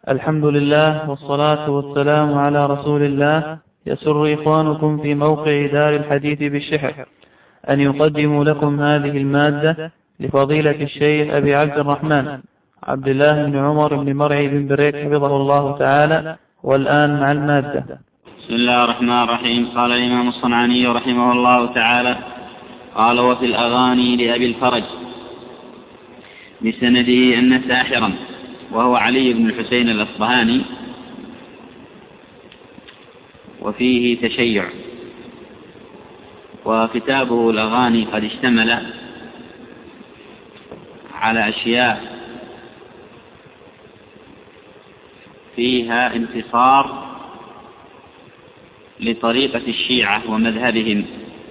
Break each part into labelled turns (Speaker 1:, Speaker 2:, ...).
Speaker 1: الحمد لله والصلاة والسلام على رسول الله. يسر إخوانكم في موقع دار الحديث بالشحر أن يقدموا لكم هذه المادة لفضيلة الشيخ أبي عبد الرحمن عبد الله بن عمر بن مرعي بن بريك حفظه الله تعالى. والآن مع المادة.
Speaker 2: بسم الله الرحمن الرحيم. قال الإمام الصنعاني رحمه الله تعالى: قال: وفي الأغاني لأبي الفرج بسنده أن ساحرا، وهو علي بن الحسين الأصبهاني، وفيه تشيع. وكتابه الأغاني قد اشتمل على أشياء فيها انتصار لطريقة الشيعة ومذهبهم،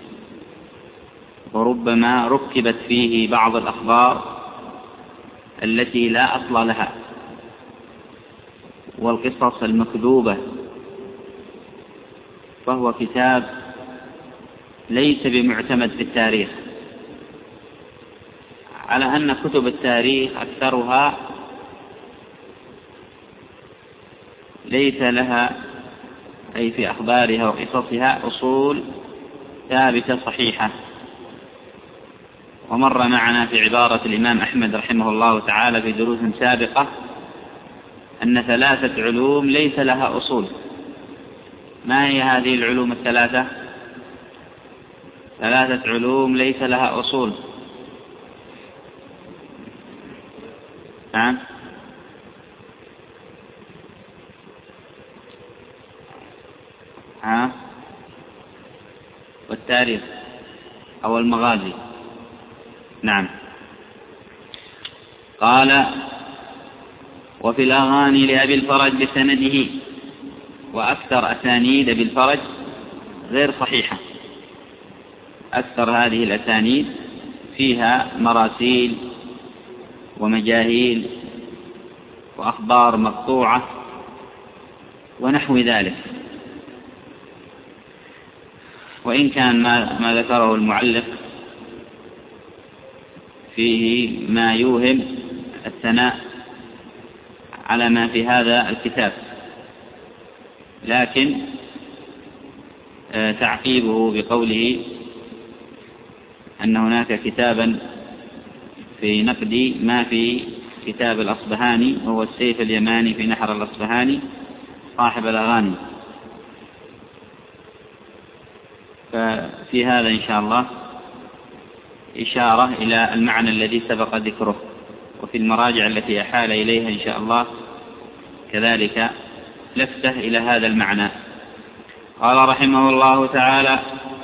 Speaker 2: وربما ركبت فيه بعض الأخبار التي لا أصل لها والقصص المكذوبة، فهو كتاب ليس بمعتمد في التاريخ، على أن كتب التاريخ أكثرها ليس لها أي في أخبارها وقصصها أصول ثابتة صحيحة. ومر معنا في عبارة الإمام أحمد رحمه الله تعالى في دروس سابقة أن 3 علوم ليس لها أصول. ما هي هذه العلوم الثلاثة؟ 3 علوم ليس لها أصول. نعم. والتاريخ أو المغازي. نعم. قال: وفي الأغاني لأبي الفرج بسنده، وأكثر أسانيد أبي الفرج غير صحيحة. أكثر هذه الأسانيد فيها مراسيل ومجاهيل وأخبار مقطوعة ونحو ذلك. وإن كان ما ذكره المعلق فيه ما يوهم الثناء على ما في هذا الكتاب، لكن تعقيبه بقوله أن هناك كتابا في نقد ما في كتاب الأصبهاني، وهو السيف اليماني في نحر الأصبهاني صاحب الأغاني. ففي هذا إن شاء الله إشارة إلى المعنى الذي سبق ذكره، وفي المراجع التي أحال إليها إن شاء الله كذلك لفتة إلى هذا المعنى. قال رحمه الله تعالى: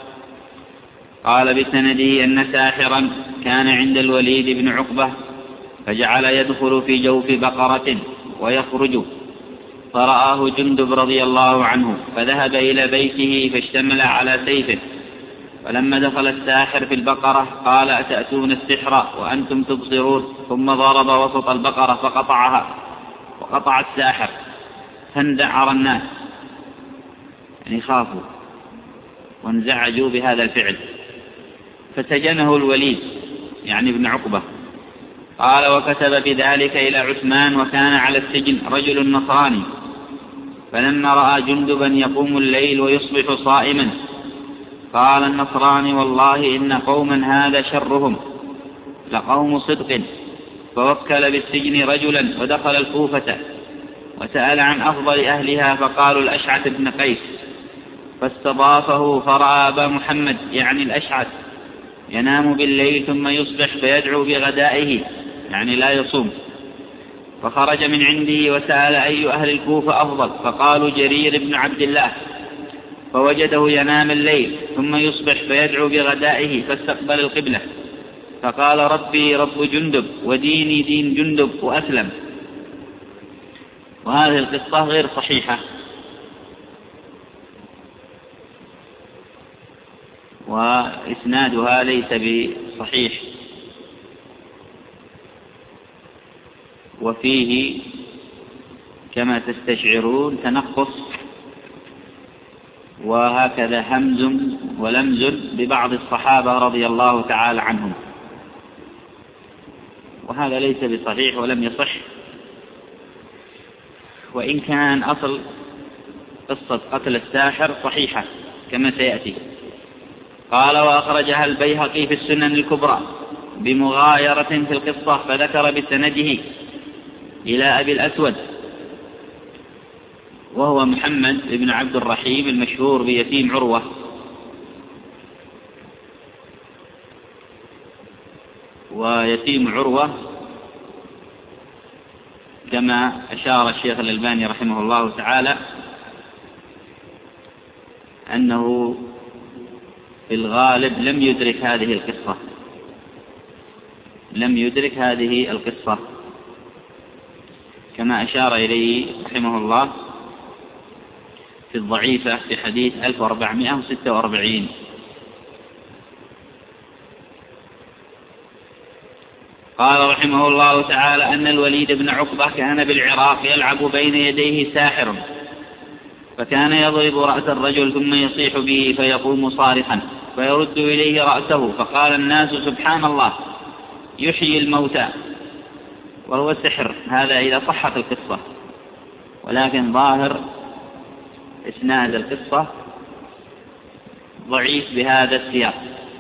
Speaker 2: قال بسنده أن ساحرا كان عند الوليد بن عقبة، فجعل يدخل في جوف بقرة ويخرج، فرآه جندب رضي الله عنه، فذهب إلى بيته فاشتمل على سيفه. فلما دخل الساحر في البقرة قال: أتأتون السحر وأنتم تبصرون؟ ثم ضرب وسط البقرة فقطعها، وقطع الساحر، فاندعر الناس، يعني خافوا وانزعجوا بهذا الفعل، فسجنه الوليد يعني ابن عقبة. قال: وكتب بذلك إلى عثمان، وكان على السجن رجل نصراني، فلما رأى جندبا يقوم الليل ويصبح صائما قال النصراني: والله إن قوما هذا شرهم لقوم صدق. فوكل بالسجن رجلا ودخل الكوفة وسأل عن أفضل أهلها، فقالوا الأشعث بن قيس، فاستضافه، فرأى أبا محمد يعني الأشعث ينام بالليل ثم يصبح فيدعو بغدائه، يعني لا يصوم. فخرج من عنده وسأل أي أهل الكوفة أفضل، فقالوا جرير بن عبد الله، فوجده ينام الليل ثم يصبح فيدعو بغدائه، فاستقبل القبلة، فقال: ربي رب جندب وديني دين جندب وأسلم. وهذه القصة غير صحيحة، وإسنادها ليس بصحيح، وفيه كما تستشعرون تنقص وهكذا همز ولمز ببعض الصحابة رضي الله تعالى عنهم، وهذا ليس بصحيح ولم يصح. وإن كان أصل قصة قتل الساحر صحيحة كما سيأتي. قال: وأخرجها البيهقي في السنن الكبرى بمغايرة في القصة، فذكر بسنده إلى أبي الأسود وهو محمد بن عبد الرحيم المشهور بيتيم عروة، ويتيم عروة كما أشار الشيخ الألباني رحمه الله تعالى أنه في الغالب لم يدرك هذه القصة كما أشار إليه رحمه الله في الضعيفة في حديث 1446. قال رحمه الله تعالى أن الوليد بن عقبة كان بالعراق يلعب بين يديه ساحر، فكان يضرب رأس الرجل ثم يصيح به فيقوم صارخا فيرد إليه رأسه، فقال الناس: سبحان الله يحيي الموتى، وهو سحر. هذا إذا صحت القصة، ولكن ظاهر إسناد القصة ضعيف بهذا السياق.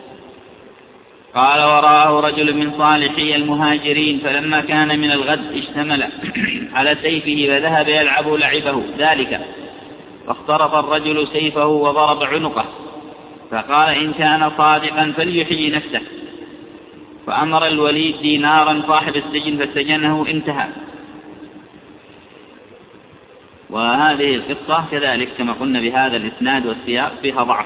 Speaker 2: قال: ورآه رجل من صالحي المهاجرين، فلما كان من الغد اشتمل على سيفه فذهب يلعب لعبه ذلك، فاخترط الرجل سيفه وضرب عنقه، فقال: إن كان صادقا فليحيي نفسه. فأمر الوليد دينارا صاحب السجن فسجنه، انتهى. وهذه القصة كذلك كما قلنا بهذا الإسناد والسياق فيها ضعف،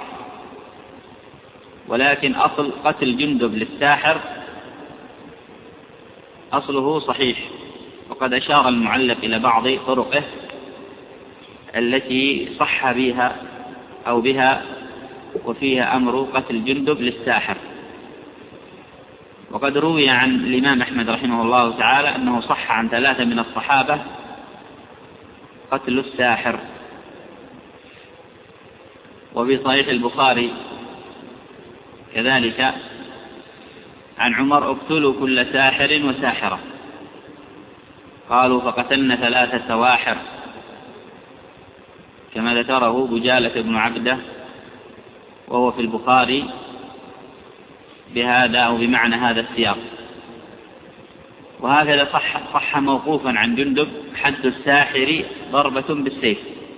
Speaker 2: ولكن أصل قتل جندب للساحر أصله صحيح، وقد أشار المعلق إلى بعض طرقه التي صح بها أو بها وفيها أمر قتل جندب للساحر. وقد روي عن الإمام أحمد رحمه الله تعالى أنه صح عن 3 من الصحابة قتل الساحر. وفي صحيح البخاري كذلك عن عمر: اقتلوا كل ساحر وساحرة. قالوا: فقتلنا 3 سواحر، كما ذكره بجالة بن عبده، وهو في البخاري بهذا أو بمعنى هذا السياق. وهكذا صح موقوفا عن جندب: حد الساحر ضربة بالسيف.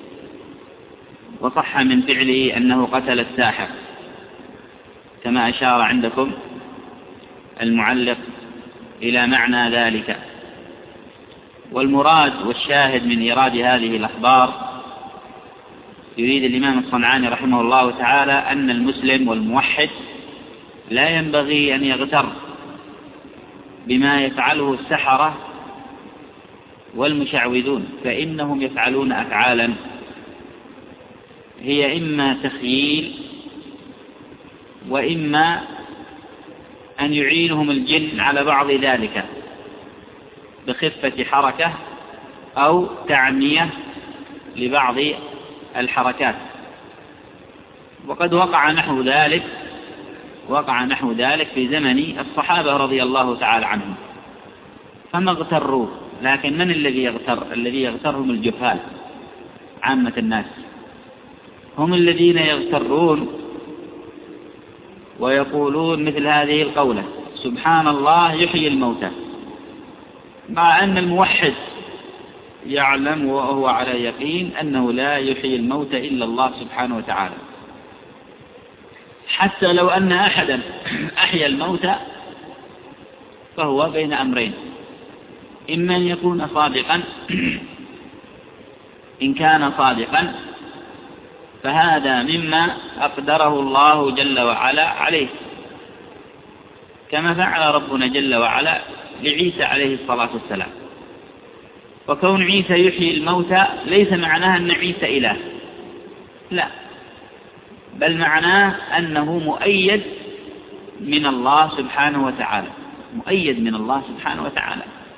Speaker 2: وصح من فعله أنه قتل الساحر كما أشار عندكم المعلق إلى معنى ذلك. والمراد والشاهد من إيراد هذه الأخبار، يريد الإمام الصنعاني رحمه الله تعالى أن المسلم والموحد لا ينبغي أن يغتر بما يفعله السحرة والمشعوذون، فإنهم يفعلون أفعالا هي إما تخييل وإما أن يعينهم الجن على بعض ذلك بخفة حركة أو تعمية لبعض الحركات. وقد وقع نحو ذلك في زمن الصحابة رضي الله تعالى عنهم، فما اغتروا. لكن من الذي يغتر؟ الذي يغترهم الجهال عامة الناس، هم الذين يغترون ويقولون مثل هذه القولة: سبحان الله يحيي الموتى، مع أن الموحد يعلم وهو على يقين أنه لا يحيي الموتى إلا الله سبحانه وتعالى. حتى لو أن أحدا أحيا الموتى فهو بين أمرين: إما أن يكون صادقا، إن كان صادقا فهذا مما أقدره الله جل وعلا عليه، كما فعل ربنا جل وعلا لعيسى عليه الصلاة والسلام. وكون عيسى يحيي الموتى ليس معناه أن عيسى إله، لا، بل معناه أنه مؤيد من الله سبحانه وتعالى، مؤيد من الله سبحانه وتعالى.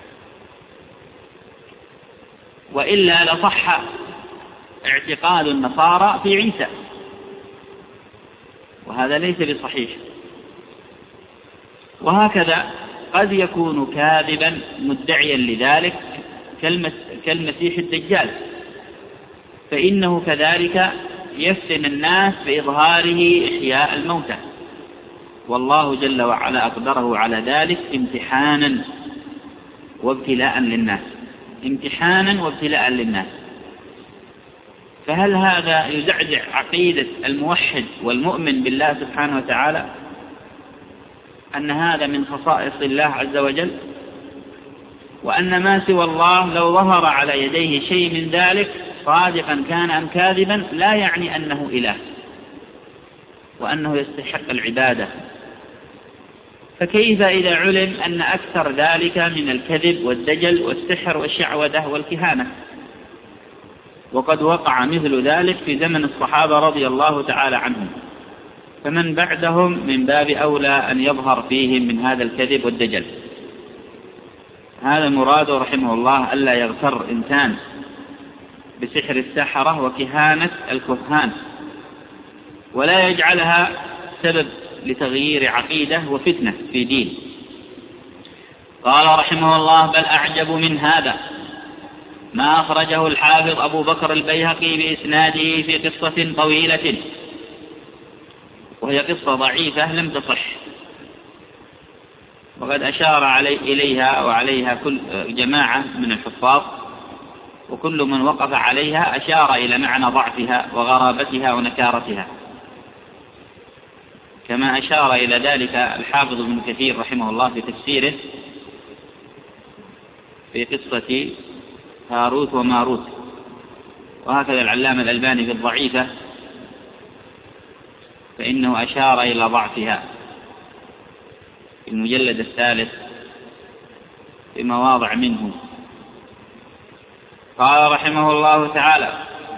Speaker 2: وإلا لصح اعتقاد النصارى في عيسى، وهذا ليس بصحيح. وهكذا قد يكون كاذبا مدعيا لذلك كالمسيح الدجال، فإنه كذلك يفتن الناس بإظهاره إحياء الموتى، والله جل وعلا أقدره على ذلك امتحانا وابتلاء للناس، امتحانا وابتلاء للناس. فهل هذا يزعزع عقيدة الموحد والمؤمن بالله سبحانه وتعالى أن هذا من خصائص الله عز وجل، وأن ما سوى الله لو ظهر على يديه شيء من ذلك صادقا كان أم كاذبا لا يعني أنه إله وأنه يستحق العبادة؟ فكيف إذا علم أن أكثر ذلك من الكذب والدجل والسحر والشعوذة والكهانة؟ وقد وقع مثل ذلك في زمن الصحابة رضي الله تعالى عنهم، فمن بعدهم من باب أولى أن يظهر فيهم من هذا الكذب والدجل. هذا مراده رحمه الله ألا يغتر إنسان بسحر السحرة وكهانة الكهان، ولا يجعلها سبب لتغيير عقيدة وفتنة في دين. قال رحمه الله: بل أعجب من هذا ما أخرجه الحافظ أبو بكر البيهقي بإسناده في قصة طويلة، وهي قصة ضعيفة لم تصح، وقد أشار إليها وعليها كل جماعة من الحفاظ، وكل من وقف عليها أشار إلى معنى ضعفها وغرابتها ونكارتها، كما أشار إلى ذلك الحافظ ابن كثير رحمه الله في تفسيره في قصة هاروت وماروت، وهكذا العلامة الألباني في الضعيفة فإنه أشار إلى ضعفها في المجلد الثالث في مواضع منه. قال رحمه الله تعالى: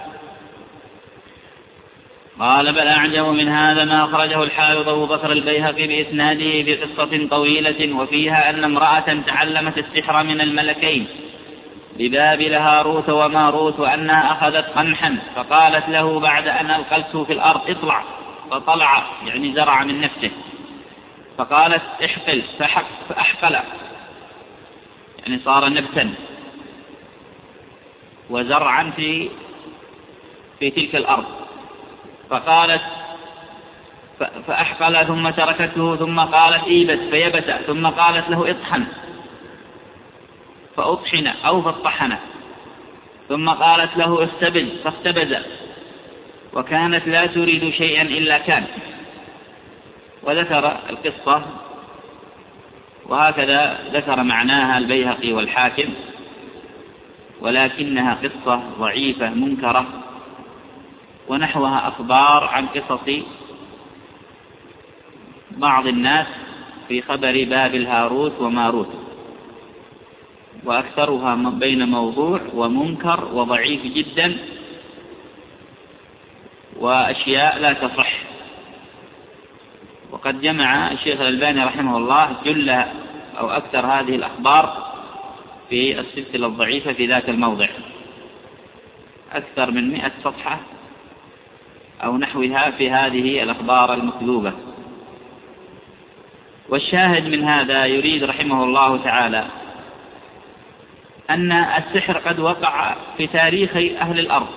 Speaker 2: قال: بل أعجب من هذا ما أخرجه الحافظ أبو بكر البيهقي بإسناده في قصة طويلة، وفيها أن امرأة تعلمت السحر من الملكين ببابل هاروت وماروت، وأنها أخذت قمحا فقالت له بعد أن ألقته في الأرض: اطلع، فطلع يعني زرع من نفسه، فقالت: احقل، فأحقل يعني صار نبتا وزرعا في تلك الأرض، فقالت فأحقل ثم تركته، ثم قالت: ايبس، فيبس، ثم قالت له: اطحن، فأطحن أو فاطحن، ثم قالت له: استبز، فاختبز، وكانت لا تريد شيئا إلا كان. وذكر القصة، وهكذا ذكر معناها البيهقي والحاكم، ولكنها قصة ضعيفة منكرة، ونحوها أخبار عن قصص بعض الناس في خبر بابل هاروت وماروت، وأكثرها بين موضوع ومنكر وضعيف جدا، وأشياء لا تصح. وقد جمع الشيخ الألباني رحمه الله جل أو أكثر هذه الأخبار في السلسلة الضعيفة في ذات الموضع، أكثر من 100 صفحة أو نحوها في هذه الأخبار المكذوبة. والشاهد من هذا يريد رحمه الله تعالى أن السحر قد وقع في تاريخ أهل الأرض،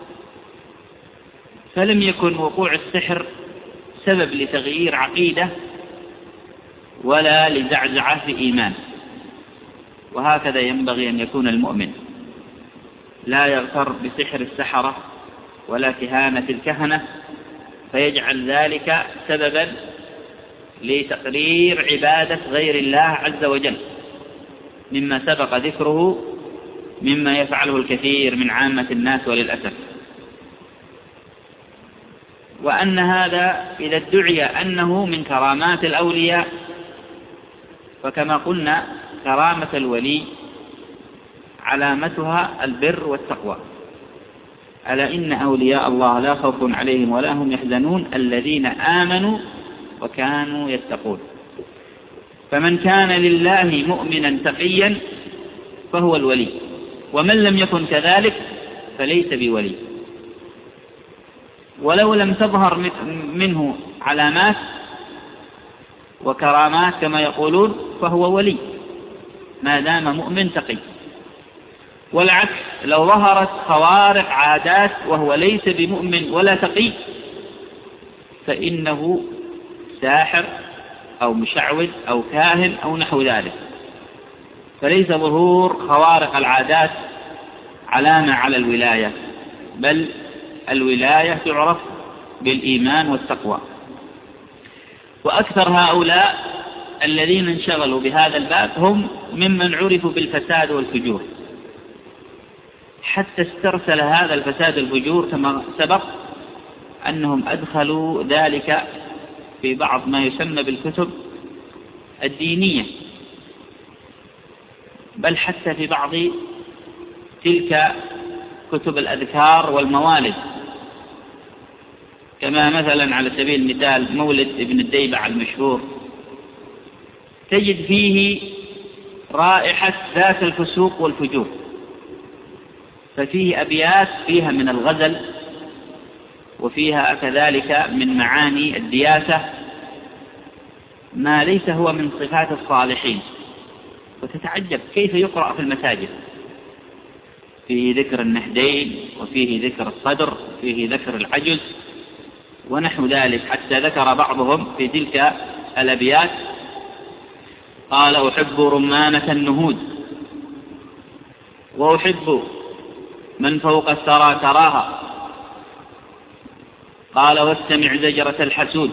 Speaker 2: فلم يكن وقوع السحر سبب لتغيير عقيدة ولا لزعزعة في إيمان. وهكذا ينبغي أن يكون المؤمن، لا يغتر بسحر السحرة ولا كهانة الكهنة فيجعل ذلك سببا لتقرير عبادة غير الله عز وجل، مما سبق ذكره مما يفعله الكثير من عامة الناس وللأسف. وأن هذا إذا ادعي أنه من كرامات الأولياء، فكما قلنا كرامة الولي علامتها البر والتقوى. ألا إن أولياء الله لا خوف عليهم ولا هم يحزنون الذين آمنوا وكانوا يتقون. فمن كان لله مؤمنا تقيا فهو الولي، ومن لم يكن كذلك فليس بولي. ولو لم تظهر منه علامات وكرامات كما يقولون فهو ولي ما دام مؤمن تقي. والعكس لو ظهرت خوارق عادات وهو ليس بمؤمن ولا تقي فإنه ساحر أو مشعوذ أو كاهن أو نحو ذلك. فليس ظهور خوارق العادات علامة على الولاية، بل الولاية تعرف بالإيمان والتقوى. وأكثر هؤلاء الذين انشغلوا بهذا الباب هم ممن عرفوا بالفساد والفجور، حتى استرسل هذا الفساد والفجور كما سبق أنهم أدخلوا ذلك في بعض ما يسمى بالكتب الدينية، بل حتى في بعض تلك كتب الأذكار والموالد، كما مثلا على سبيل المثال مولد ابن الديبع المشهور تجد فيه رائحة ذات الفسوق والفجور، ففيه أبيات فيها من الغزل وفيها كذلك من معاني الدياسة ما ليس هو من صفات الصالحين، وتتعجب كيف يقرأ في المساجد، فيه ذكر النهدين وفيه ذكر الصدر وفيه ذكر العجز ونحو ذلك، حتى ذكر بعضهم في تلك الأبيات قال أحب رمانة النهود وأحب من فوق الثرى تراها، قال واستمع زجرة الحسود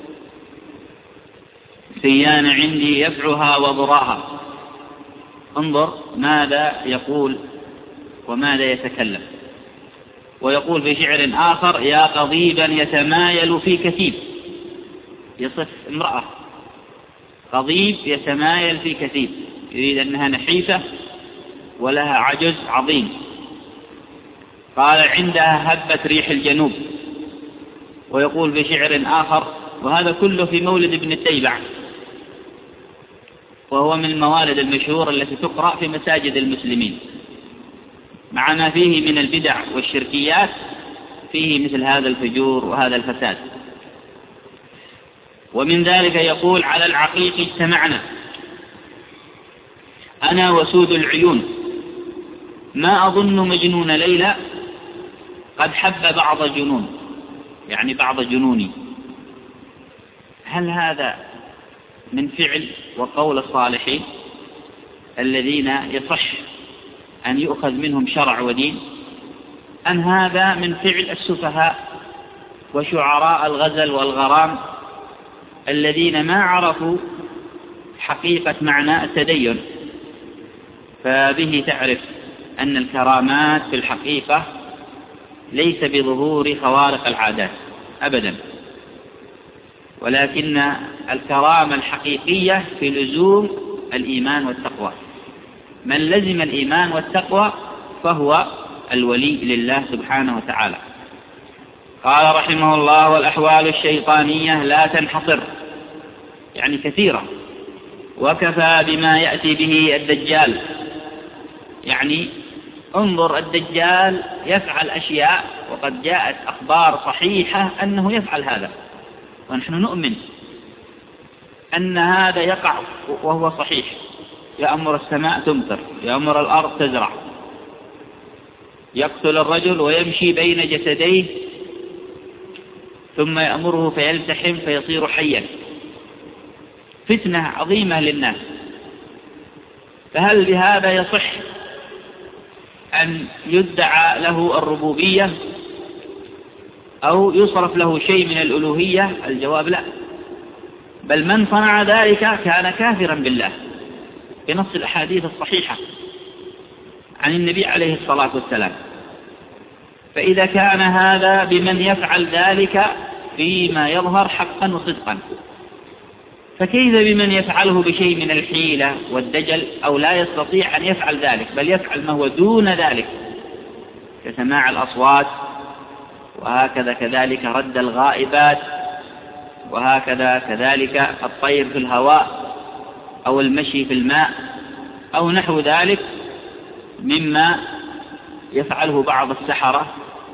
Speaker 2: سيان عندي يفعها وضراها. انظر ماذا يقول وماذا يتكلم. ويقول في شعر آخر يا قضيبا يتمايل في كثيب، يصف امرأة قضيب يتمايل في كثيب، يريد أنها نحيفة ولها عجز عظيم. قال عندها هبت ريح الجنوب. ويقول في شعر آخر، وهذا كله في مولد ابن الديبع، وهو من الموالد المشهورة التي تقرأ في مساجد المسلمين، مع ما فيه من البدع والشركيات فيه مثل هذا الفجور وهذا الفساد. ومن ذلك يقول على العقيق اجتمعنا أنا وسود العيون ما أظن مجنون ليلى قد حب بعض جنون، يعني بعض جنوني. هل هذا من فعل وقول الصالحين الذين يصح أن يؤخذ منهم شرع ودين، أم هذا من فعل السفهاء وشعراء الغزل والغرام الذين ما عرفوا حقيقة معنى التدين؟ فبه تعرف أن الكرامات في الحقيقة ليس بظهور خوارق العادات أبدا، ولكن الكرامة الحقيقية في لزوم الإيمان والتقوى. من لزم الإيمان والتقوى فهو الولي لله سبحانه وتعالى. قال رحمه الله والأحوال الشيطانية لا تنحصر، يعني كثيرة، وكفى بما يأتي به الدجال. يعني انظر الدجال يفعل أشياء وقد جاءت أخبار صحيحة أنه يفعل هذا، ونحن نؤمن أن هذا يقع وهو صحيح. يأمر السماء تمطر، يأمر الأرض تزرع، يقتل الرجل ويمشي بين جسديه ثم يأمره فيلتحم فيصير حيا. فتنة عظيمة للناس. فهل بهذا يصح أن يدعى له الربوبية أو يصرف له شيء من الألوهية؟ الجواب لا، بل من صنع ذلك كان كافرا بالله بنص الأحاديث الصحيحة عن النبي عليه الصلاة والسلام. فإذا كان هذا بمن يفعل ذلك فيما يظهر حقا وصدقا، فكيف بمن يفعله بشيء من الحيلة والدجل أو لا يستطيع أن يفعل ذلك بل يفعل ما هو دون ذلك كسماع الأصوات، وهكذا كذلك رد الغائبات، وهكذا كذلك الطير في الهواء أو المشي في الماء أو نحو ذلك مما يفعله بعض السحرة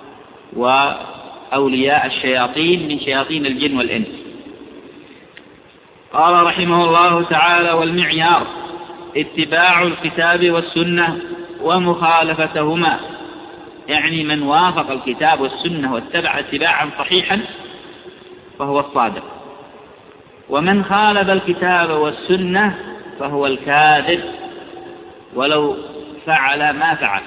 Speaker 2: وأولياء الشياطين من شياطين الجن والإنس. قال رحمه الله تعالى والمعيار اتباع الكتاب والسنة ومخالفتهما، يعني من وافق الكتاب والسنة واتبع اتباعا صحيحا فهو الصادق، ومن خالف الكتاب والسنة فهو الكاذب ولو فعل ما فعل،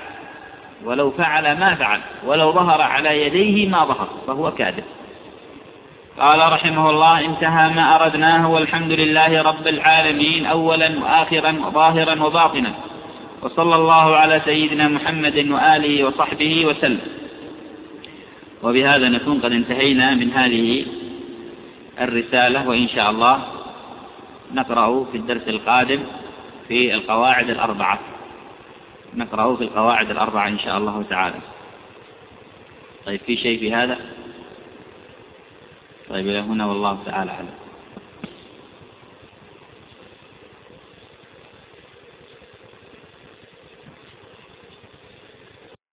Speaker 2: ولو ظهر على يديه ما ظهر فهو كاذب. قال رحمه الله: انتهى ما أردناه، والحمد لله رب العالمين أولا وآخرا وظاهرا وباطنا، وصلى الله على سيدنا محمد وآله وصحبه وسلم. وبهذا نكون قد انتهينا من هذه الرسالة، وإن شاء الله نقرأ في الدرس القادم في القواعد الأربعة، إن شاء الله تعالى. طيب، في شيء في هذا؟ طيب، إلى هنا والله تعالى أعلم.